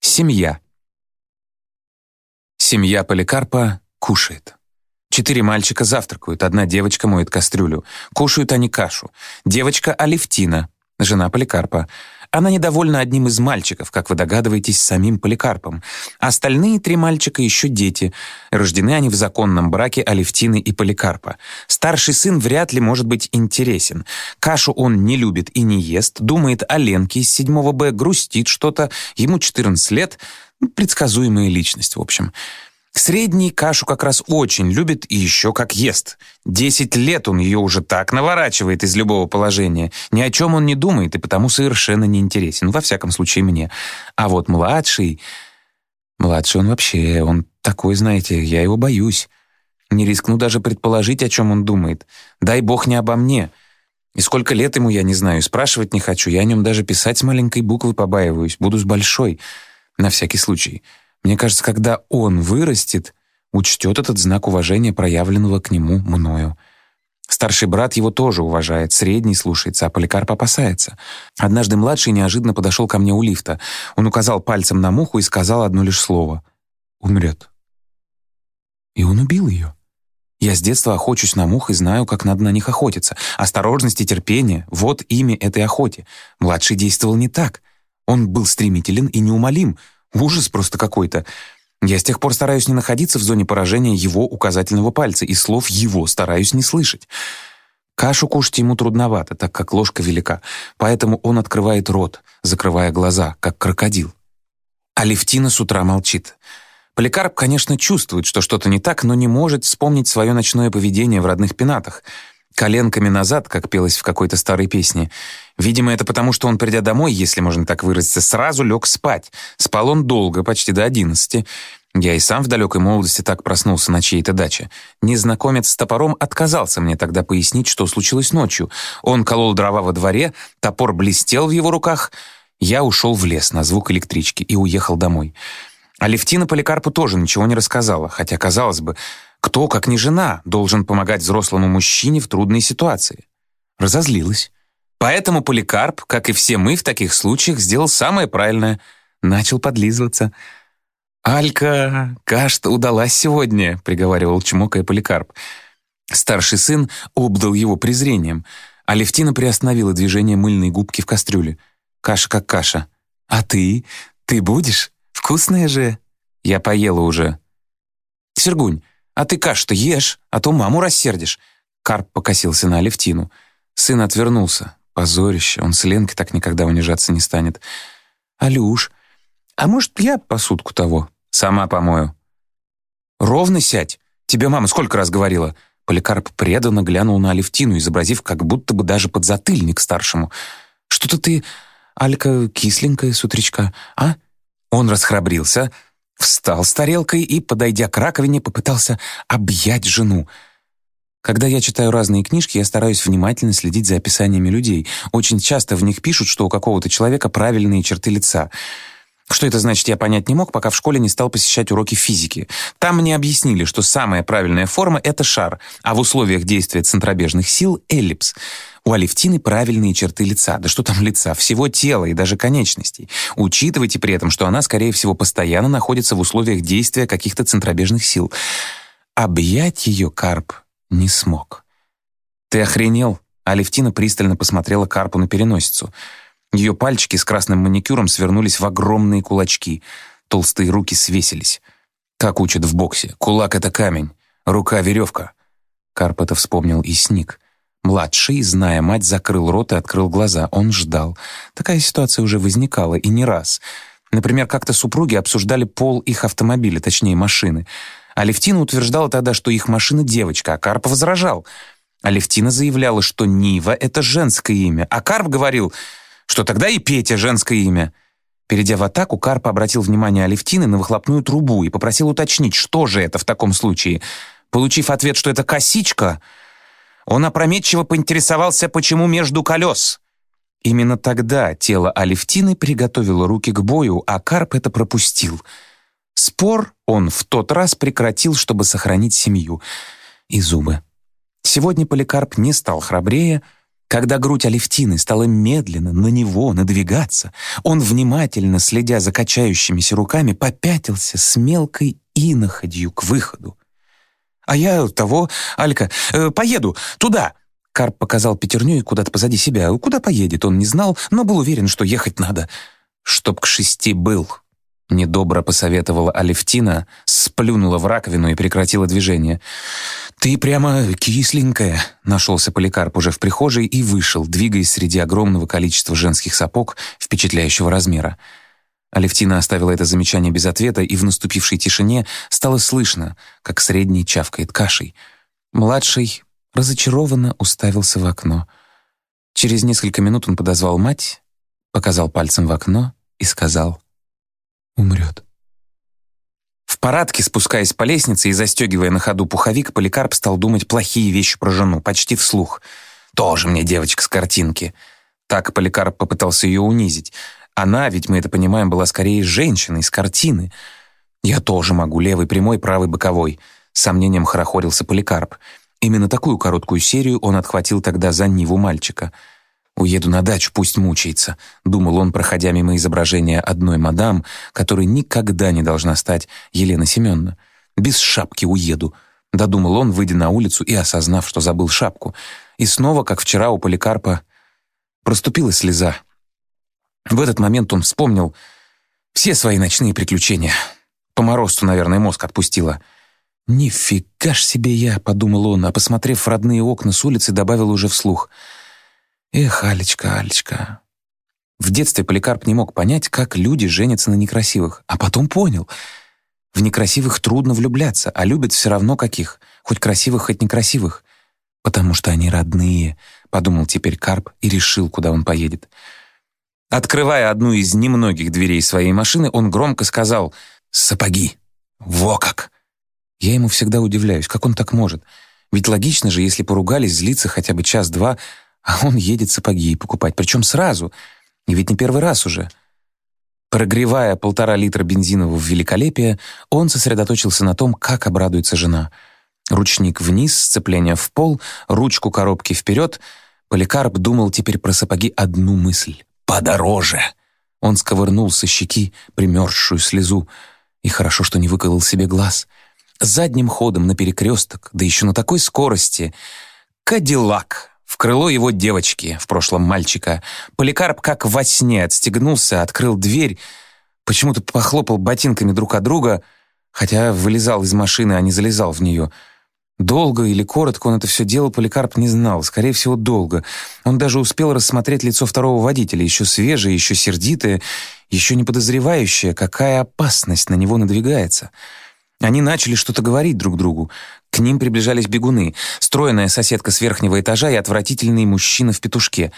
Семья. Семья Поликарпа кушает. 4 мальчика завтракают, 1 девочка моет кастрюлю. Кушают они кашу. Девочка Алевтина, жена Поликарпа. Она недовольна одним из мальчиков, как вы догадываетесь, самим Поликарпом. Остальные 3 мальчика еще дети. Рождены они в законном браке Алевтины и Поликарпа. Старший сын вряд ли может быть интересен. Кашу он не любит и не ест, думает о Ленке из 7 Б, грустит что-то. Ему 14 лет. Предсказуемая личность, в общем. Средний кашу как раз очень любит и еще как ест. 10 лет он ее уже так наворачивает из любого положения. Ни о чем он не думает и потому совершенно не интересен. Во всяком случае, мне. А вот младший... Младший он вообще, он такой, знаете, я его боюсь. Не рискну даже предположить, о чем он думает. Дай бог не обо мне. И сколько лет ему, я не знаю, спрашивать не хочу. Я о нем даже писать с маленькой буквы побаиваюсь. Буду с большой. На всякий случай. Мне кажется, когда он вырастет, учтет этот знак уважения, проявленного к нему мною. Старший брат его тоже уважает, средний слушается, а Поликарп опасается. Однажды младший неожиданно подошел ко мне у лифта. Он указал пальцем на муху и сказал одно лишь слово: «Умрет». И он убил ее. Я с детства охочусь на мух и знаю, как надо на них охотиться. Осторожность и терпение — вот имя этой охоте. Младший действовал не так. Он был стремителен и неумолим. Ужас просто какой-то. Я с тех пор стараюсь не находиться в зоне поражения его указательного пальца, и слов его стараюсь не слышать. Кашу кушать ему трудновато, так как ложка велика, поэтому он открывает рот, закрывая глаза, как крокодил. Алевтина с утра молчит. Поликарп, конечно, чувствует, что что-то не так, но не может вспомнить свое ночное поведение в родных пенатах. Коленками назад, как пелось в какой-то старой песне. Видимо, это потому, что он, придя домой, если можно так выразиться, сразу лег спать. Спал он долго, почти до 11. Я и сам в далекой молодости так проснулся на чьей-то даче. Незнакомец с топором отказался мне тогда пояснить, что случилось ночью. Он колол дрова во дворе, топор блестел в его руках. Я ушел в лес на звук электрички и уехал домой. Алевтина Поликарпу тоже ничего не рассказала, хотя, казалось бы, кто, как не жена, должен помогать взрослому мужчине в трудной ситуации? Разозлилась. Поэтому Поликарп, как и все мы в таких случаях, сделал самое правильное. Начал подлизываться. «Алька, каша-то удалась сегодня», — приговаривал, чмокая Поликарп. Старший сын обдал его презрением. Алевтина приостановила движение мыльной губки в кастрюле. «Каша как каша. А ты? Ты будешь? Вкусная же». «Я поела уже». «Сергунь, а ты кашу-то ешь, а то маму рассердишь». Карп покосился на Алевтину. Сын отвернулся. Позорище, он с Ленкой так никогда унижаться не станет. «Алюш, а может, я посудку того? Сама помою». «Ровно сядь. Тебе мама сколько раз говорила?» Поликарп преданно глянул на Алевтину, изобразив как будто бы даже подзатыльник старшему. «Что-то ты, Алька, кисленькая с утречка, а?» Он расхрабрился, встал с тарелкой и, подойдя к раковине, попытался объять жену. Когда я читаю разные книжки, я стараюсь внимательно следить за описаниями людей. Очень часто в них пишут, что у какого-то человека правильные черты лица. Что это значит, я понять не мог, пока в школе не стал посещать уроки физики. Там мне объяснили, что самая правильная форма — это шар, а в условиях действия центробежных сил — эллипс. У Алевтины правильные черты лица. Да что там лица? Всего тела и даже конечностей. Учитывайте при этом, что она, скорее всего, постоянно находится в условиях действия каких-то центробежных сил. Объять ее Карп не смог. «Ты охренел?» Алевтина пристально посмотрела Карпу на переносицу. Ее пальчики с красным маникюром свернулись в огромные кулачки. Толстые руки свесились. Как учат в боксе. Кулак — это камень, рука — веревка. Карп это вспомнил и сник. Младший, зная мать, закрыл рот и открыл глаза. Он ждал. Такая ситуация уже возникала, и не раз. Например, как-то супруги обсуждали пол их автомобиля, точнее машины. Алевтина утверждала тогда, что их машина девочка, а Карп возражал. Алевтина заявляла, что Нива — это женское имя, а Карп говорил, что тогда и Петя — женское имя. Перейдя в атаку, Карп обратил внимание Алевтины на выхлопную трубу и попросил уточнить, что же это в таком случае. Получив ответ, что это косичка, он опрометчиво поинтересовался, почему между колес. Именно тогда тело Алевтины приготовило руки к бою, а Карп это пропустил. Спор он в тот раз прекратил, чтобы сохранить семью и зубы. Сегодня Поликарп не стал храбрее, Когда грудь Алевтины стала медленно на него надвигаться, он, внимательно следя за качающимися руками, попятился с мелкой иноходью к выходу. «А я Алька, поеду туда!» Карп показал пятерней куда-то позади себя. Куда поедет, он не знал, но был уверен, что ехать надо. «Чтоб к 6 был», — недобро посоветовала Алевтина, сплюнула в раковину и прекратила движение. «Ты прямо кисленькая», — нашелся Поликарп уже в прихожей и вышел, двигаясь среди огромного количества женских сапог впечатляющего размера. Алевтина оставила это замечание без ответа, и в наступившей тишине стало слышно, как средний чавкает кашей. Младший разочарованно уставился в окно. Через несколько минут он подозвал мать, показал пальцем в окно и сказал: «Умрет». В парадке, спускаясь по лестнице и застегивая на ходу пуховик, Поликарп стал думать плохие вещи про жену, почти вслух. «Тоже мне девочка с картинки». Так Поликарп попытался ее унизить. Она, ведь мы это понимаем, была скорее женщиной с картины. «Я тоже могу, левый прямой, правый боковой», — с сомнением хорохорился Поликарп. Именно такую короткую серию он отхватил тогда за Ниву мальчика. «Уеду на дачу, пусть мучается», — думал он, проходя мимо изображения одной мадам, которой никогда не должна стать Елена Семеновна. «Без шапки уеду», — додумал он, выйдя на улицу и осознав, что забыл шапку. И снова, как вчера, у Поликарпа проступила слеза. В этот момент он вспомнил все свои ночные приключения. По морозцу, наверное, мозг отпустило. «Нифига ж себе я», — подумал он, а, посмотрев в родные окна с улицы, добавил уже вслух: «Эх, Алечка, Алечка». В детстве Поликарп не мог понять, как люди женятся на некрасивых, а потом понял. В некрасивых трудно влюбляться, а любят все равно каких, хоть красивых, хоть некрасивых. «Потому что они родные», — подумал теперь Карп и решил, куда он поедет. Открывая одну из немногих дверей своей машины, он громко сказал: «Сапоги! Во как!» Я ему всегда удивляюсь, как он так может. Ведь логично же, если поругались, злиться хотя бы час-два, а он едет сапоги покупать, причем сразу. И ведь не первый раз уже. Прогревая 1,5 литра бензинового великолепия, он сосредоточился на том, как обрадуется жена. Ручник вниз, сцепление в пол, ручку коробки вперед. Поликарп думал теперь про сапоги одну мысль: подороже. Он сковырнул со щеки примерзшую слезу. И хорошо, что не выколол себе глаз. Задним ходом на перекресток, да еще на такой скорости. Кадиллак в крыло его девочки, в прошлом мальчика. Поликарп как во сне отстегнулся, открыл дверь, почему-то похлопал ботинками друг от друга, хотя вылезал из машины, а не залезал в нее. Долго или коротко он это все делал, Поликарп не знал, скорее всего, долго. Он даже успел рассмотреть лицо второго водителя, еще свежее, еще сердитое, еще не подозревающее, какая опасность на него надвигается. Они начали что-то говорить друг другу. К ним приближались бегуны, стройная соседка с верхнего этажа и отвратительный мужчина в петушке.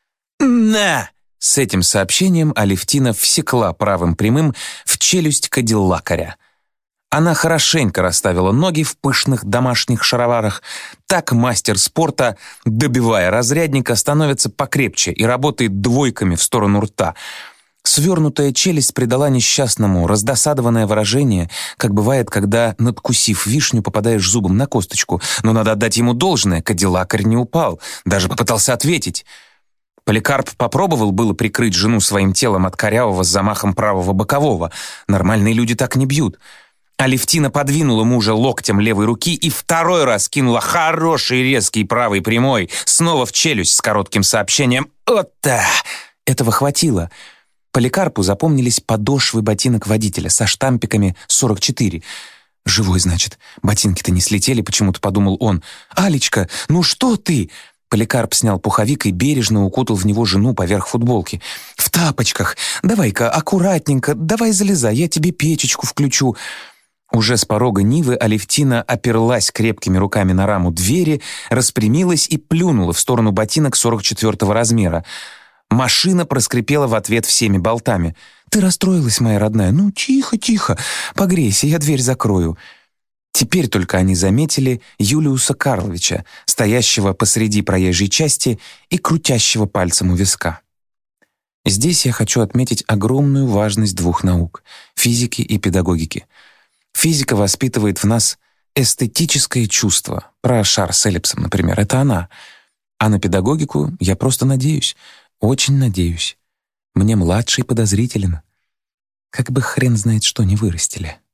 «На!» С этим сообщением Алевтина всекла правым прямым в челюсть кадиллакаря. Она хорошенько расставила ноги в пышных домашних шароварах. Так мастер спорта, добивая разрядника, становится покрепче и работает двойками в сторону рта. Свернутая челюсть придала несчастному раздосадованное выражение, как бывает, когда, надкусив вишню, попадаешь зубом на косточку. Но надо отдать ему должное, кадиллакарь не упал, даже попытался ответить. Поликарп попробовал было прикрыть жену своим телом от корявого с замахом правого бокового. Нормальные люди так не бьют. Алевтина подвинула мужа локтем левой руки и второй раз кинула хороший резкий правый прямой, снова в челюсть с коротким сообщением «Отта!». Этого хватило. Поликарпу запомнились подошвы ботинок водителя со штампиками 44. «Живой, значит. Ботинки-то не слетели», почему-то подумал он. «Алечка, ну что ты?» Поликарп снял пуховик и бережно укутал в него жену поверх футболки. «В тапочках. Давай-ка, аккуратненько, давай залезай, я тебе печечку включу». Уже с порога Нивы Алевтина оперлась крепкими руками на раму двери, распрямилась и плюнула в сторону ботинок 44-го размера. Машина проскрипела в ответ всеми болтами. «Ты расстроилась, моя родная? Ну, тихо, тихо. Погрейся, я дверь закрою». Теперь только они заметили Юлиуса Карловича, стоящего посреди проезжей части и крутящего пальцем у виска. Здесь я хочу отметить огромную важность двух наук — физики и педагогики. Физика воспитывает в нас эстетическое чувство. Про шар с эллипсом, например, это она. А на педагогику я просто надеюсь, очень надеюсь. Мне младший подозрителен. Как бы хрен знает что не вырастили.